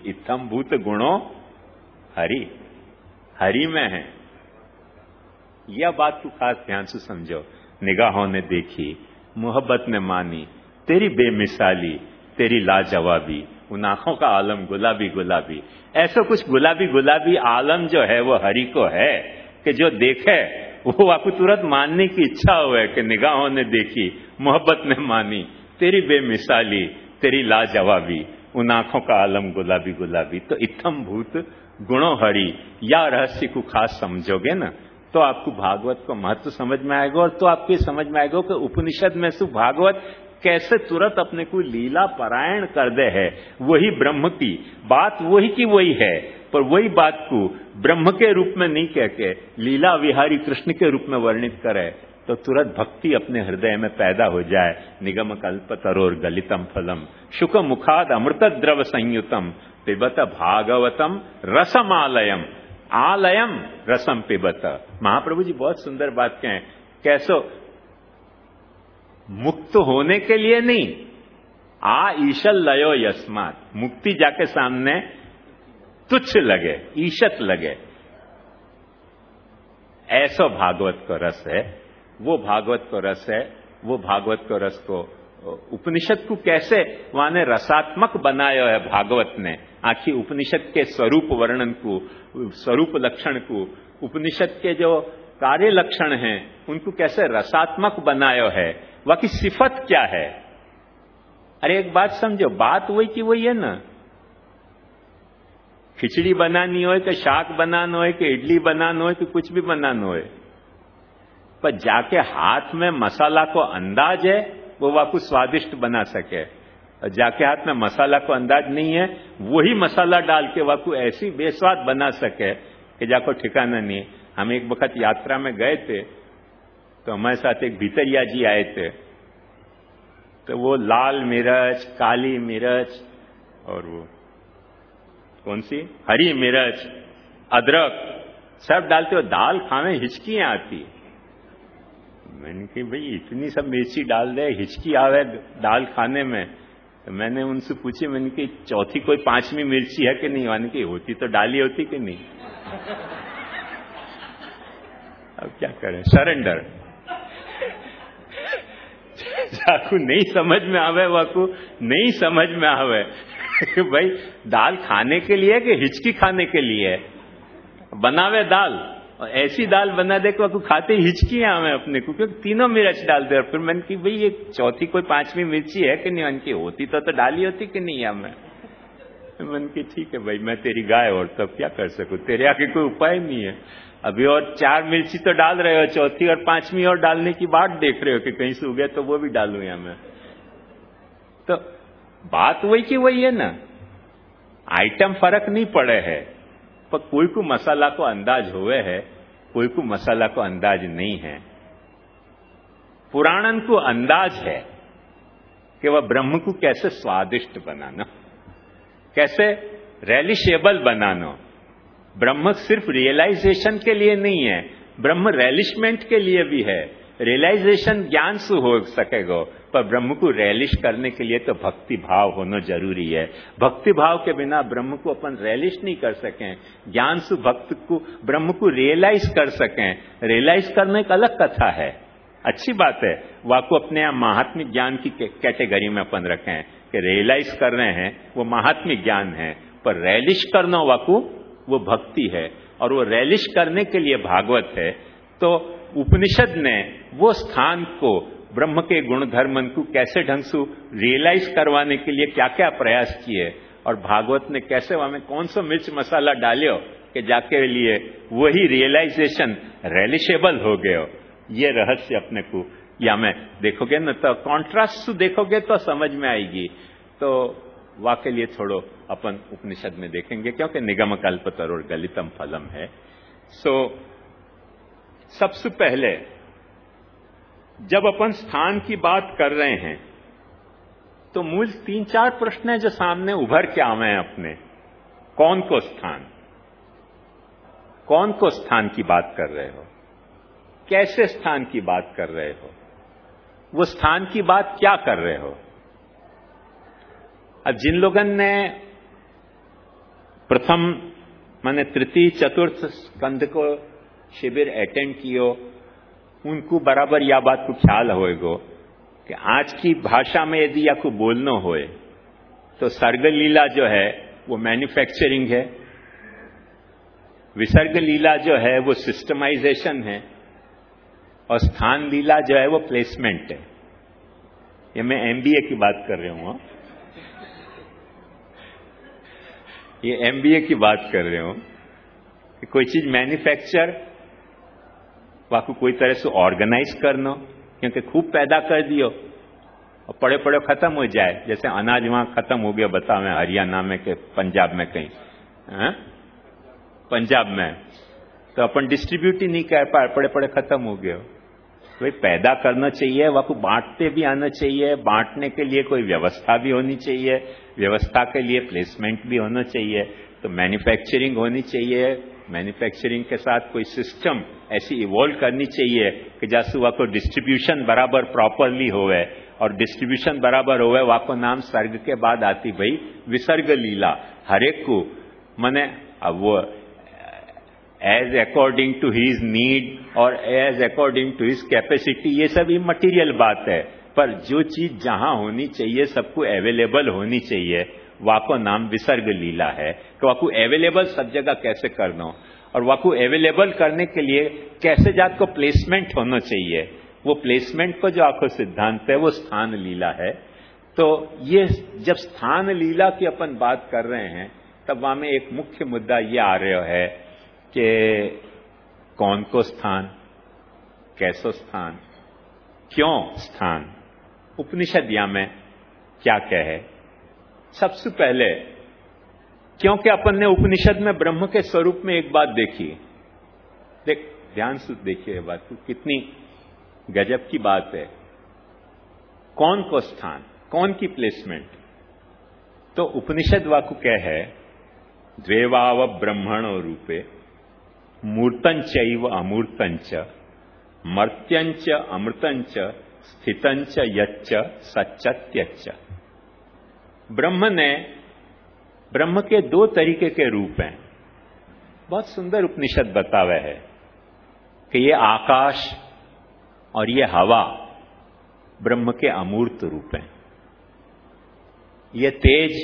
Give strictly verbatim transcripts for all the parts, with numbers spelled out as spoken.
इत्थम भूत गुणो हरि, हरि में है। यह बात तू खास ध्यान से समझो। निगाहों ने देखी, मोहब्बत ने मानी, तेरी बेमिसाली, तेरी लाजवाबी, उन आंखों का आलम गुलाबी गुलाबी। ऐसा कुछ गुलाबी गुलाबी आलम जो है वो हरि को है कि जो देखे वो आपको तुरंत मानने की इच्छा हुए कि निगाहों ने देखी, मोहब्बत ने मानी, तेरी बेमिसाली, तेरी लाजवाबी, उन आंखों का आलम गुलाबी गुलाबी। तो इत्थम भूत गुणों हरि, या रहस्य को खास समझोगे ना तो आपको भागवत को महत्व समझ में आएगा, और तो आपको समझ में आएगा कि उपनिषद में से भागवत कैसे तुरंत अपने को लीला परायण कर दे है। वही ब्रह्म की बात वही की वही है, पर वही बात को ब्रह्म के रूप में नहीं कह के लीला विहारी कृष्ण के रूप में वर्णित करे तो तुरंत भक्ति अपने हृदय में पैदा हो जाए। निगम कल्प तरोर गलितम फलम शुक मुखाद अमृत द्रव संयुतम पिबत भागवतम रसमालयम, आलयम रसम पिबत। महाप्रभु जी बहुत सुंदर बात कहें, कैसो मुक्त होने के लिए नहीं, आ ईशल लयो यस्मात, मुक्ति जाके सामने तुच्छ लगे, ईशत लगे, ऐसा भागवत को रस है। वो भागवत को रस है, वो भागवत को रस को उपनिषद को कैसे वहां ने रसात्मक बनाया है भागवत ने। आखिर उपनिषद के स्वरूप वर्णन को, स्वरूप लक्षण को, उपनिषद के जो कार्य लक्षण हैं उनको कैसे रसात्मक बनाया है, वह की सिफत क्या है। अरे एक बात समझो, बात वही की वही है ना। खिचड़ी बनानी हो कि शाक बनाना हो कि इडली बनाना हो कि कुछ भी बनाना हो, पर जाके हाथ में मसाला को अंदाज है वो वाकू स्वादिष्ट बना सके, और जाके हाथ में मसाला को अंदाज नहीं है वही मसाला डाल के वाकू ऐसी बेस्वाद बना सके कि जाको ठिकाना नहीं। हम एक वक्त यात्रा में गए थे तो हमारे साथ एक भीतरिया जी आए थे, तो वो लाल मिर्च, काली मिर्च और वो कौन सी हरी मिर्च, अदरक सब डालते हो, दाल खाने हिचकियां आती। मैंने कहा भाई इतनी सब मिर्ची डाल दे, हिचकी आवे दाल खाने में। तो मैंने उनसे पूछी, मैंने कि चौथी कोई पांचवी मिर्ची है कि नहीं, माने कि होती तो डाली होती कि नहीं। अब क्या करें, सरेंडर। जाकू नहीं समझ में आवे, वाकू नहीं समझ में आवे भाई दाल खाने के लिए कि हिचकी खाने के लिए बनावे दाल, और ऐसी दाल बना दे कि खाते हिचकी आवे अपने को, क्योंकि तीनों मिर्च डाल दे। और फिर मैंने की भाई ये चौथी कोई पांचवी मिर्ची है कि नहीं, उनकी होती तो, तो डाली होती कि नहीं हमें। मैंने की ठीक है भाई मैं तेरी गाय और तब क्या कर सकूं, तेरे आगे कोई उपाय नहीं है। अभी और चार मिर्ची तो डाल रहे हो, चौथी और पांचवी और डालने की बात देख रहे हो कि कहीं से उगे तो वो भी डालू यहां मैं। तो बात वही की वही है ना, आइटम फर्क नहीं पड़े है, पर कोई को मसाला को अंदाज हुए है, कोई को मसाला को अंदाज नहीं है। पुराणन को अंदाज है कि वह ब्रह्म को कैसे स्वादिष्ट बनाना, कैसे रेलिशेबल बनाना। ब्रह्म सिर्फ रियलाइजेशन के लिए नहीं है, ब्रह्म रेलिशमेंट के लिए भी है। रियलाइजेशन ज्ञान से हो सकेगा, पर ब्रह्म को रेलिश करने के लिए तो भक्ति भाव होना जरूरी है। भक्ति भाव के बिना ब्रह्म को अपन रेलिश नहीं कर सकें, ज्ञान से भक्त को ब्रह्म को रियलाइज कर सकें। रियलाइज करने एक अलग कथा है, अच्छी बात है, वाको अपने यहाँ महात्मिक ज्ञान की कैटेगरी में अपन रखें कि रियलाइज कर रहे हैं वो महात्मिक ज्ञान है, पर रेलिश करना वाको वो भक्ति है, और वो रेलिश करने के लिए भागवत है। तो उपनिषद ने वो स्थान को, ब्रह्म के गुण धर्मन को कैसे ढंग से रियलाइज करवाने के लिए क्या क्या प्रयास किए, और भागवत ने कैसे वहां में कौन सा मिर्च मसाला डालियो कि जाके लिए वही रियलाइजेशन रेलिशेबल हो गयो। ये रहस्य अपने को या में देखोगे न तो कॉन्ट्रास्ट देखोगे तो समझ में आएगी। तो वाके लिए थोड़ो अपन उपनिषद में देखेंगे, क्योंकि निगम कल्प तरोर गलितम फलम है। सो सबसे पहले जब अपन स्थान की बात कर रहे हैं तो मूल तीन चार प्रश्न हैं जो सामने उभर के आवे हैं अपने। कौन को स्थान, कौन को स्थान की बात कर रहे हो, कैसे स्थान की बात कर रहे हो, वो स्थान की बात क्या कर रहे हो। अब जिन लोगों ने प्रथम मैंने तृतीय चतुर्थ स्कंद को शिविर अटेंड कियो, उनको बराबर या बात को ख्याल होएगो कि आज की भाषा में यदि आपको बोलना होए तो सर्ग लीला जो है वो मैन्युफैक्चरिंग है, विसर्ग लीला जो है वो सिस्टमाइजेशन है, और स्थान लीला जो है वो प्लेसमेंट है। ये मैं एमबीए की बात कर रहा हूं, ये एमबीए की बात कर रहे हूं कि कोई चीज मैन्युफैक्चर वाकू कोई तरह से ऑर्गेनाइज करना, क्योंकि खूब पैदा कर दियो और पड़े पड़े खत्म हो जाए। जैसे अनाज वहां खत्म हो गया, बताओ हरियाणा में के पंजाब में कहीं, है? पंजाब में तो अपन डिस्ट्रीब्यूट ही नहीं कर पाए, पड़े पड़े खत्म हो गए। तो पैदा करना चाहिए, वाकू बांटते भी आना चाहिए, बांटने के लिए कोई व्यवस्था भी होनी चाहिए, व्यवस्था के लिए प्लेसमेंट भी होना चाहिए। तो मैन्युफैक्चरिंग होनी चाहिए, मैन्युफैक्चरिंग के साथ कोई सिस्टम ऐसी इवॉल्व करनी चाहिए कि जैसे वह को डिस्ट्रीब्यूशन बराबर प्रॉपरली होवे, और डिस्ट्रीब्यूशन बराबर होवे वाको नाम सर्ग के बाद आती भाई विसर्ग लीला। हरेक को मने अब वो as according to his need और as according to his capacity, ये सब इमटीरियल बात है, पर जो चीज जहां होनी चाहिए सबको अवेलेबल होनी चाहिए, वाको नाम विसर्ग लीला है। तो वाको अवेलेबल सब जगह कैसे करना, और वाको अवेलेबल करने के लिए कैसे जात को प्लेसमेंट होना चाहिए, वो प्लेसमेंट को जो आखो सिद्धांत है वो स्थान लीला है। तो ये जब स्थान लीला की अपन बात कर रहे हैं तब वहां में एक मुख्य मुद्दा ये आ रहा है कि कौन को स्थान, कैसो स्थान, क्यों स्थान, उपनिषद या में क्या कहे। सबसे पहले क्योंकि अपन ने उपनिषद में ब्रह्म के स्वरूप में एक बात देखी, देख ध्यान से देखिए बात को, कितनी गजब की बात है। कौन को स्थान, कौन की प्लेसमेंट, तो उपनिषद वाकु कह है द्वेवाव ब्रह्मणो रूपे मूर्तंचैव अमूर्तंच मर्त्यंच अमृतंच स्थितंच यच्च सच्चत्यच्च। ब्रह्म ने, ब्रह्म के दो तरीके के रूप हैं। बहुत सुंदर उपनिषद बतावे है कि ये आकाश और ये हवा ब्रह्म के अमूर्त रूप हैं, ये तेज,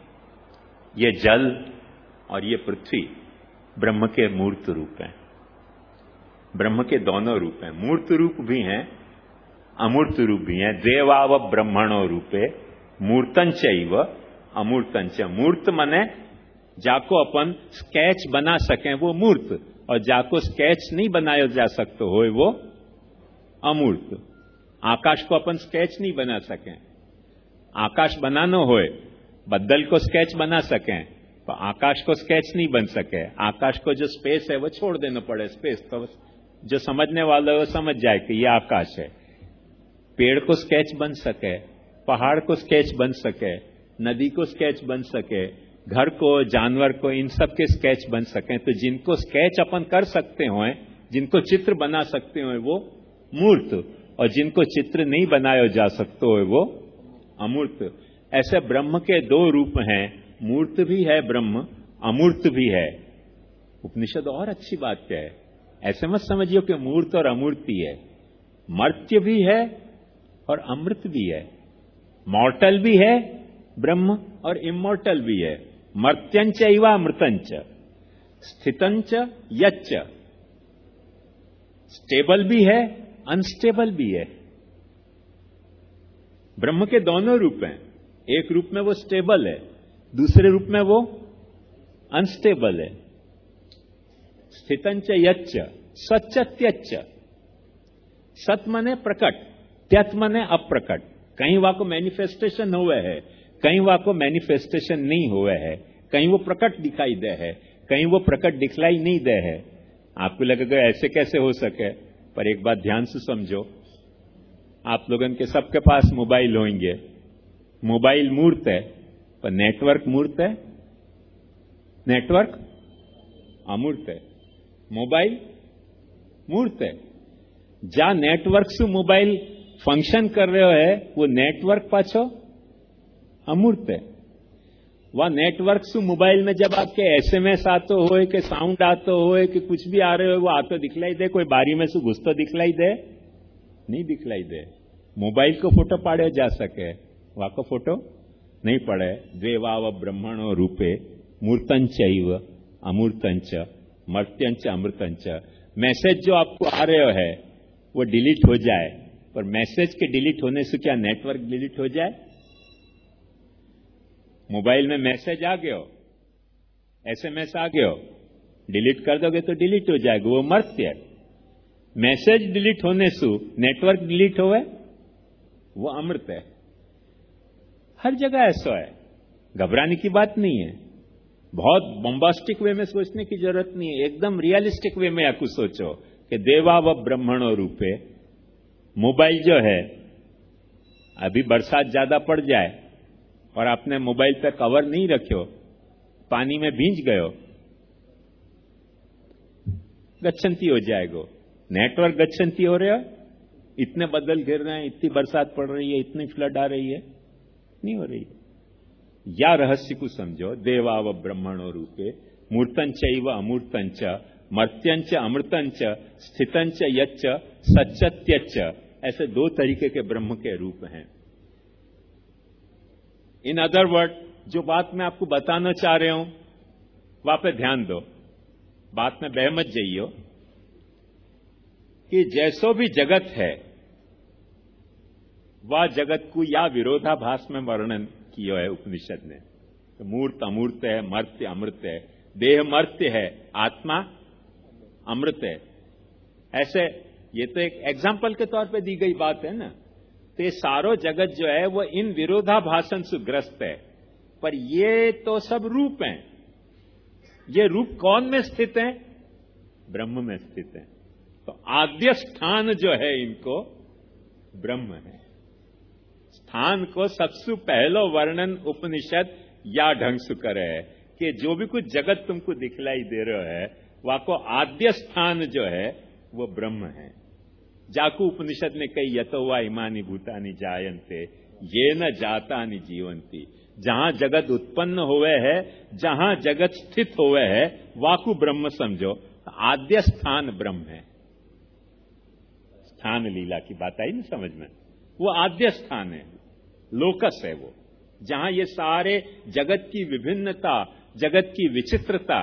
ये जल और ये पृथ्वी ब्रह्म के मूर्त रूप हैं। ब्रह्म के दोनों रूप हैं, मूर्त रूप भी हैं, अमूर्त रूप भी हैं। देवाव ब्रह्मणो रूपे मूर्तंचैव अमूर्तंच। मूर्त मने जाको अपन स्केच बना सकें वो मूर्त, और जाको स्केच नहीं बनाया जा सकते हो वो अमूर्त। आकाश को अपन स्केच नहीं बना सकें, आकाश बनाना होए, बदल को स्केच बना सकें तो आकाश को स्केच नहीं बन सके। आकाश को जो स्पेस है वो छोड़ देना पड़े, स्पेस तो जो समझने वाला है वो समझ जाए कि ये आकाश है। पेड़ को स्केच बन सके, पहाड़ को स्केच बन सके, नदी को स्केच बन सके, घर को, जानवर को, इन सब के स्केच बन सके। तो जिनको स्केच अपन कर सकते हो, जिनको चित्र बना सकते हो वो मूर्त, और जिनको चित्र नहीं बनाया जा सकते हो वो अमूर्त। ऐसे ब्रह्म के दो रूप हैं, मूर्त भी है ब्रह्म, अमूर्त भी है। उपनिषद और अच्छी बात क्या है, ऐसे मत समझिए कि मूर्त और अमूर्ति है, मर्त्य भी है और अमृत भी है, मॉर्टल भी है ब्रह्म और इमॉर्टल भी है। मर्त्यंच एव अमृतंच स्थितंच यच्च, स्टेबल भी है अनस्टेबल भी है। ब्रह्म के दोनों रूप हैं, एक रूप में वो स्टेबल है, दूसरे रूप में वो अनस्टेबल है। स्थितंच यच्च सच्चत्यच्च, सत मने प्रकट, त्यत मने अप्रकट। कहीं वहां को मैनिफेस्टेशन हुए है, कहीं वहां को मैनिफेस्टेशन नहीं हुए है, कहीं वो प्रकट दिखाई दे है, कहीं वो प्रकट दिखलाई नहीं दे है। आपको लगेगा ऐसे कैसे हो सके, पर एक बात ध्यान से समझो, आप लोगों के सबके पास मोबाइल होंगे, मोबाइल मूर्त है पर नेटवर्क मूर्त है, नेटवर्क अमूर्त है, मोबाइल मूर्त है। जा नेटवर्क से मोबाइल फंक्शन कर रहे है वो नेटवर्क पाछो अमूर्त है। वह नेटवर्क से मोबाइल में जब आपके एसएमएस आते होए के साउंड आते होए कि कुछ भी आ रहे हो वो आते दिखलाई दे, कोई बारी में से घुसतो दिखलाई दे नहीं दिखलाई दे। मोबाइल को फोटो पाड़े जा सके, वहां को फोटो नहीं पड़े। द्वेवाव ब्रह्मणो रूपे मूर्तंचैव अमूर्तंच मर्त्यंच अमृतंच। मैसेज जो आपको आ रहे है वो डिलीट हो जाए, पर मैसेज के डिलीट होने से क्या नेटवर्क डिलीट हो जाए? मोबाइल में मैसेज आ गयो, एसएमएस आ गयो, डिलीट कर दोगे तो डिलीट हो जाएगा, वो मर्त्य। मैसेज डिलीट होने से नेटवर्क डिलीट होवे, वो अमृत है। हर जगह ऐसा है, घबराने की बात नहीं है। बहुत बॉम्बास्टिक वे में सोचने की जरूरत नहीं है, एकदम रियलिस्टिक वे में आपको सोचो कि देवा व ब्रह्मणो रूपे। मोबाइल जो है, अभी बरसात ज्यादा पड़ जाए और आपने मोबाइल पे कवर नहीं रखो, पानी में भींज गयो, गच्छन्ती हो जाएगा। नेटवर्क गच्छन्ती हो रहा है, इतने बदल गिर रहे हैं, इतनी बरसात पड़ रही है, इतनी फ्लड आ रही है, नहीं हो रही है। या रहस्य को समझो, देवाव ब्रह्मणो रूपे मूर्तंचैव अमूर्तंच मर्त्यंच अमृतंच स्थितंच यच्च सच्चत्यच्च। ऐसे दो तरीके के ब्रह्म के रूप हैं। इन अदर वर्ड, जो बात मैं आपको बताना चाह रहा हूं वहां पे ध्यान दो, बात में बह मत जाइयो कि जैसो भी जगत है वह जगत को या विरोधाभास में वर्णन किया है उपनिषद ने। तो मूर्त अमूर्त है, मर्त्य अमृत है, देह मर्त्य है, आत्मा अमृत है। ऐसे ये तो एक एग्जाम्पल के तौर पे दी गई बात है ना। तो ये सारो जगत जो है वो इन विरोधाभासन से ग्रस्त है, पर ये तो सब रूप हैं। ये रूप कौन में स्थित है? ब्रह्म में स्थित है। तो आद्य स्थान जो है इनको ब्रह्म है। स्थान को सबसे पहलो वर्णन उपनिषद या ढंग से करे है कि जो भी कुछ जगत तुमको दिखलाई दे रहा है वहां को आद्य स्थान जो है वो ब्रह्म है। जाकू उपनिषद ने कही यतो वा इमानी भूतानि जायन्ते ये न जातानि जीवंती। जहां जगत उत्पन्न हुए है, जहां जगत स्थित हुए है, वाकु ब्रह्म समझो। आद्य स्थान ब्रह्म है। स्थान लीला की बात आई ना समझ में? वो आद्य स्थान है, लोकस है वो, जहां ये सारे जगत की विभिन्नता, जगत की विचित्रता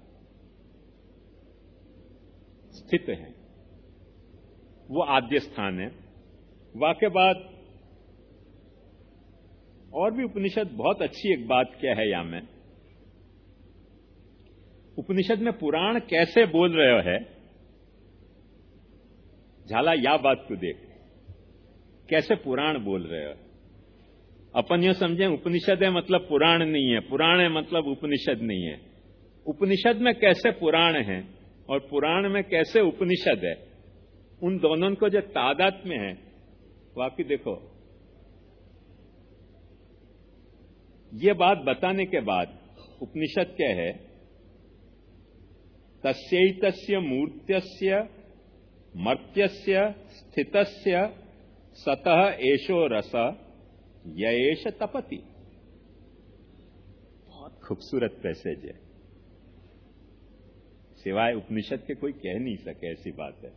स्थित है, वो आद्य स्थान है। वाके बाद और भी उपनिषद बहुत अच्छी एक बात क्या है यहां में, उपनिषद में पुराण कैसे बोल रहे है, झाला या बात को देख, कैसे पुराण बोल रहे हो। अपन यो समझे उपनिषद है मतलब पुराण नहीं है, पुराण है मतलब उपनिषद नहीं है। उपनिषद में कैसे पुराण है और पुराण में कैसे उपनिषद है, उन दोनों को जो तादात्म्य है वाकई देखो। ये बात बताने के बाद उपनिषद क्या है, तस्यैतस्य मूर्त्यस्य मर्त्यस्य स्थितस्य सतः एषो रस येष तपति। बहुत खूबसूरत पैसेज है, सिवाय उपनिषद के कोई कह नहीं सके ऐसी बात है।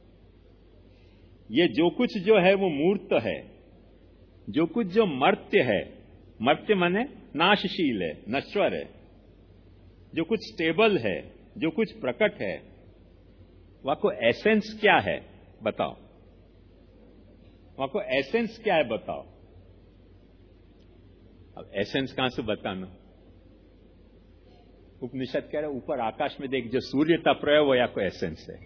ये जो कुछ जो है वो मूर्त है, जो कुछ जो मर्त्य है, मर्त्य माने नाशशील है, नश्वर है, जो कुछ स्टेबल है, जो कुछ प्रकट है, वहां को एसेंस क्या है बताओ, वहां को एसेंस क्या है बताओ। अब एसेंस कहां से बताना? उपनिषद कह रहे ऊपर आकाश में देख जो सूर्य तप रहे वो या को एसेंस है।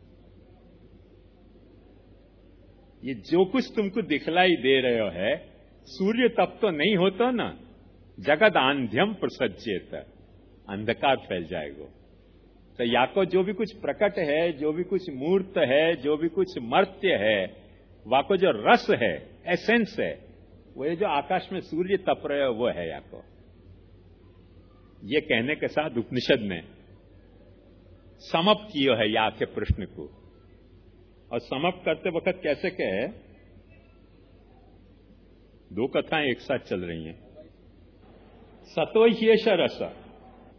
ये जो कुछ तुमको दिखलाई दे रहे हो है, सूर्य तप तो नहीं होता ना, जगत आंध्यम प्रसज्जेत, अंधकार फैल जाएगा। तो या को जो भी कुछ प्रकट है, जो भी कुछ मूर्त है, जो भी कुछ मर्त्य है, वहां को जो रस है, एसेंस है, वो ये जो आकाश में सूर्य तप रहे हो वो है या को। ये कहने के साथ उपनिषद ने समाप्त किया है या के प्रश्न को, और समाप्त करते वक्त कैसे कहे, दो कथाएं एक साथ चल रही हैं। सतो ह्येष रस